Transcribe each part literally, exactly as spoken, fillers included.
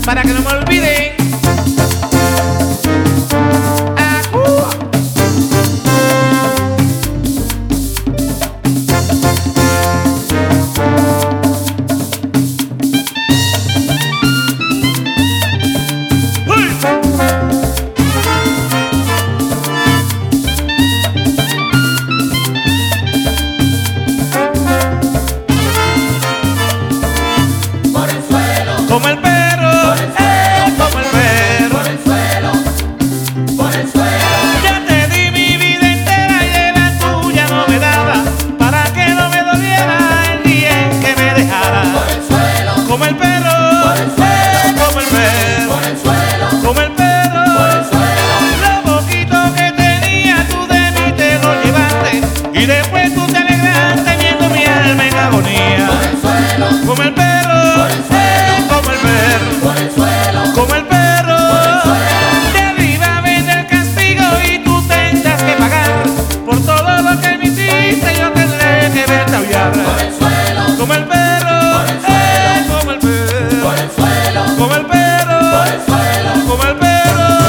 para que no me olviden. Como el perro, eh, como el perro, por el suelo, por el suelo. ya te di mi vida entera y la tuya no me daba, para que no me doliera el día en que me dejara. Por el suelo, Como el perro, por el suelo, eh, como el perro, por el suelo, como el perro, por el suelo. lo poquito que tenía tú de mí te lo llevaste y después tú te alegraste viendo mi alma en agonía. Por el suelo, Como el perro, por el suelo, eh, como el perro. por el suelo, Como el perro, por el suelo. de arriba viene el castigo y tú tendrás que pagar por todo lo que me hiciste. Yo tendré que verte aullar. Por el suelo, Como el perro, por el suelo. eh, como el perro, por el suelo, como el perro, por el suelo. como el perro.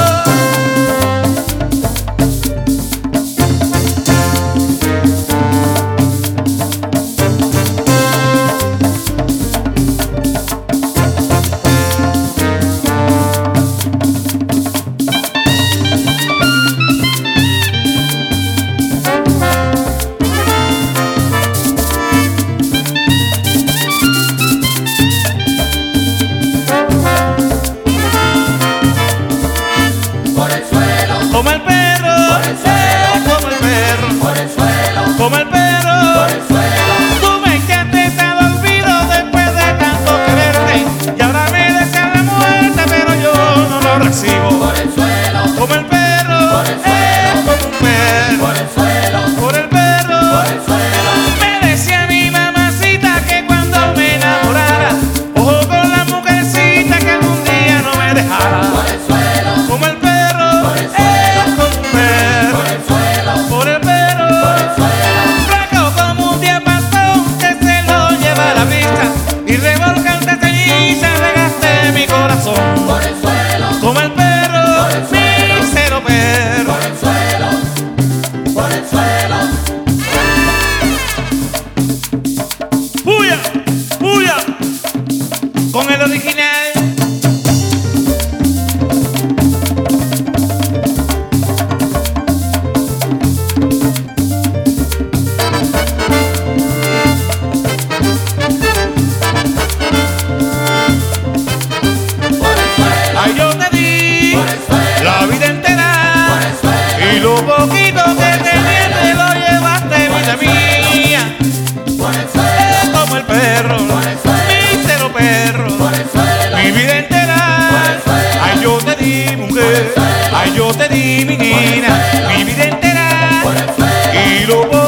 Por el suelo, Como el perro, por el suelo. eh, como el perro, por el suelo, como el por perro. el suelo. Tú me echaste al olvido después de tanto quererte y ahora me deseas la muerte, pero yo no lo recibo. Por el suelo, Como el perro, Por el eh, suelo. como un perro, por el suelo, por el perro. por el suelo. Me decía mi mamacita que cuando me enamorara, ojo con la mujercita que algún día no me dejara. Por el suelo, Como el perro, Por el eh, suelo. como un perro, por el suelo, por el perro. por el suelo. Flaco como un diapasón que se lo lleva a la pista y revolcante ceniza regaste mi corazón. Por el suelo, Como el perro, Por el suelo. mísero perro. por el suelo, por el suelo. ¡Puya! ¡Puya! Con el original. Por el suelo, Ay, yo te di por el suelo, la vida entera por el suelo. y lo poquito que tenía te lo llevaste, vida mía. Por el Eh, suelo, como el perro, Por el suelo. mísero perro. por el suelo, Mi vida entera, Por el suelo. ay yo te di mujer, suelo. ay yo te di mi Por el niña, suelo. mi vida entera por el suelo, y lo